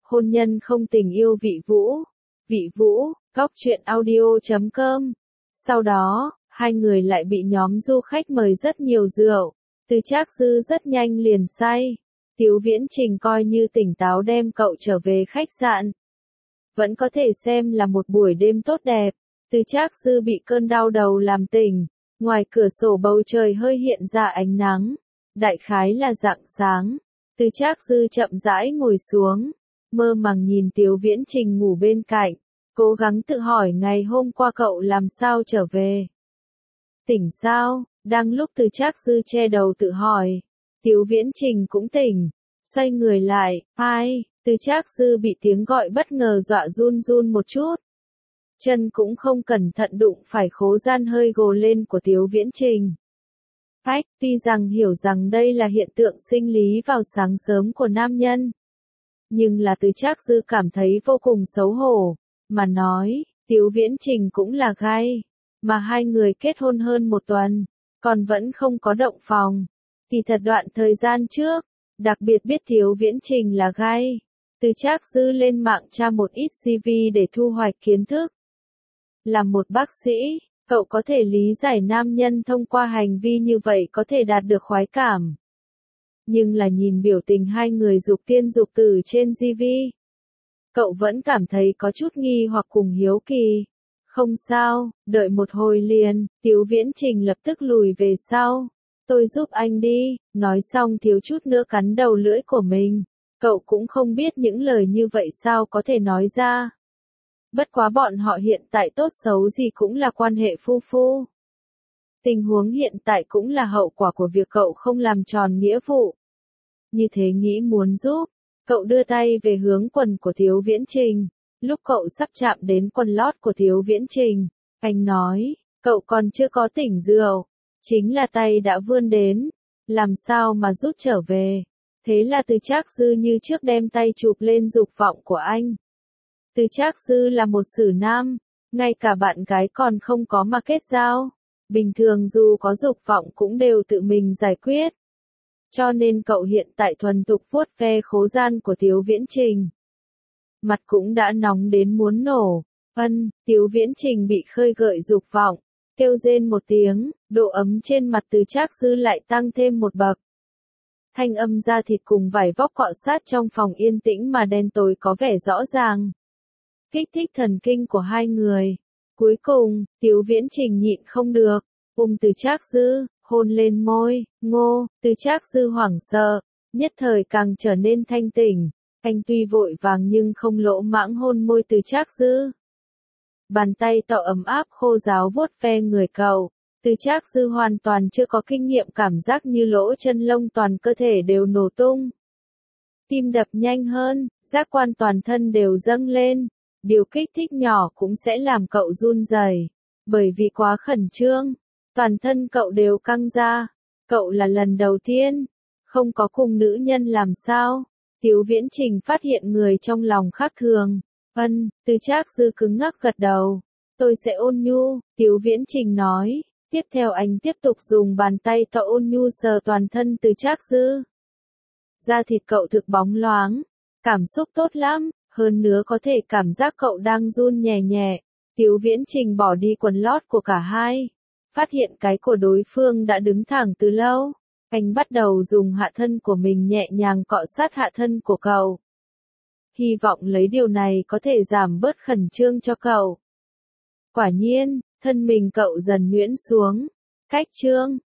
hôn nhân không tình yêu Vị Vũ. Vị Vũ, Góc Chuyện Audio.com. Sau đó, hai người lại bị nhóm du khách mời rất nhiều rượu. Từ Trác Dư rất nhanh liền say. Tiếu Viễn Trình coi như tỉnh táo đem cậu trở về khách sạn. Vẫn có thể xem là một buổi đêm tốt đẹp. Từ Trác Dư bị cơn đau đầu làm tỉnh. Ngoài cửa sổ bầu trời hơi hiện ra ánh nắng. Đại khái là rạng sáng. Từ Trác Dư chậm rãi ngồi xuống. Mơ màng nhìn Tiếu Viễn Trình ngủ bên cạnh. Cố gắng tự hỏi ngày hôm qua cậu làm sao trở về. Tỉnh sao? Đang lúc Từ Trác Dư che đầu tự hỏi. Tiếu Viễn Trình cũng tỉnh. Xoay người lại. Ai? Từ Trác Dư bị tiếng gọi bất ngờ dọa run run một chút. Chân cũng không cẩn thận đụng phải khố gian hơi gồ lên của Tiếu Viễn Trình. Phách, tuy rằng hiểu rằng đây là hiện tượng sinh lý vào sáng sớm của nam nhân. Nhưng là Từ Trác Dư cảm thấy vô cùng xấu hổ. Mà nói, Tiếu Viễn Trình cũng là gay. Mà hai người kết hôn hơn một tuần. Còn vẫn không có động phòng. Thì thật đoạn thời gian trước. Đặc biệt biết Tiếu Viễn Trình là gay. Từ Trác Dư lên mạng tra một ít CV để thu hoạch kiến thức. Là một bác sĩ, cậu có thể lý giải nam nhân thông qua hành vi như vậy có thể đạt được khoái cảm. Nhưng là nhìn biểu tình hai người dục tiên dục tử trên CV. Cậu vẫn cảm thấy có chút nghi hoặc cùng hiếu kỳ. Không sao, đợi một hồi liền, Tiếu Viễn Trình lập tức lùi về sau. Tôi giúp anh đi, nói xong thiếu chút nữa cắn đầu lưỡi của mình. Cậu cũng không biết những lời như vậy sao có thể nói ra. Bất quá bọn họ hiện tại tốt xấu gì cũng là quan hệ phu phu. Tình huống hiện tại cũng là hậu quả của việc cậu không làm tròn nghĩa vụ. Như thế nghĩ muốn giúp, cậu đưa tay về hướng quần của Tiếu Viễn Trình. Lúc cậu sắp chạm đến quần lót của Tiếu Viễn Trình, anh nói, cậu còn chưa có tỉnh rượu. Chính là tay đã vươn đến, làm sao mà rút trở về. Thế là Từ Trác Dư như trước đem tay chụp lên dục vọng của anh. Từ Trác Dư là một xử nam, ngay cả bạn gái còn không có mà kết giao. Bình thường dù có dục vọng cũng đều tự mình giải quyết. Cho nên cậu hiện tại thuần thục vuốt ve khố gian của Tiếu Viễn Trình. Mặt cũng đã nóng đến muốn nổ. Tiếu Viễn Trình bị khơi gợi dục vọng, kêu rên một tiếng, độ ấm trên mặt Từ Trác Dư lại tăng thêm một bậc. Thanh âm da thịt cùng vải vóc cọ sát trong phòng yên tĩnh mà đen tối có vẻ rõ ràng. Kích thích thần kinh của hai người. Cuối cùng, Tiếu Viễn Trình nhịn không được, Từ Trác Dư, hôn lên môi, ngô, Từ Trác Dư hoảng sợ, nhất thời càng trở nên thanh tỉnh. Anh tuy vội vàng nhưng không lỗ mãng hôn môi Từ Trác Dư. Bàn tay to ấm áp khô ráo vuốt ve người cậu. Từ Trác Dư hoàn toàn chưa có kinh nghiệm cảm giác như lỗ chân lông toàn cơ thể đều nổ tung. Tim đập nhanh hơn, giác quan toàn thân đều dâng lên. Điều kích thích nhỏ cũng sẽ làm cậu run rẩy, bởi vì quá khẩn trương, toàn thân cậu đều căng ra. Cậu là lần đầu tiên, không có cùng nữ nhân làm sao. Tiếu Viễn Trình phát hiện người trong lòng khác thường. Từ Trác Dư cứng ngắc gật đầu. Tôi sẽ ôn nhu, Tiếu Viễn Trình nói. Tiếp theo anh tiếp tục dùng bàn tay to ôn nhu sờ toàn thân Từ Trác Dư. Da thịt cậu thực bóng loáng, cảm xúc tốt lắm, hơn nữa có thể cảm giác cậu đang run nhẹ nhẹ. Tiếu Viễn Trình bỏ đi quần lót của cả hai, phát hiện cái của đối phương đã đứng thẳng từ lâu. Anh bắt đầu dùng hạ thân của mình nhẹ nhàng cọ sát hạ thân của cậu. Hy vọng lấy điều này có thể giảm bớt khẩn trương cho cậu. Quả nhiên, thân mình cậu dần nhuyễn xuống. Cách chương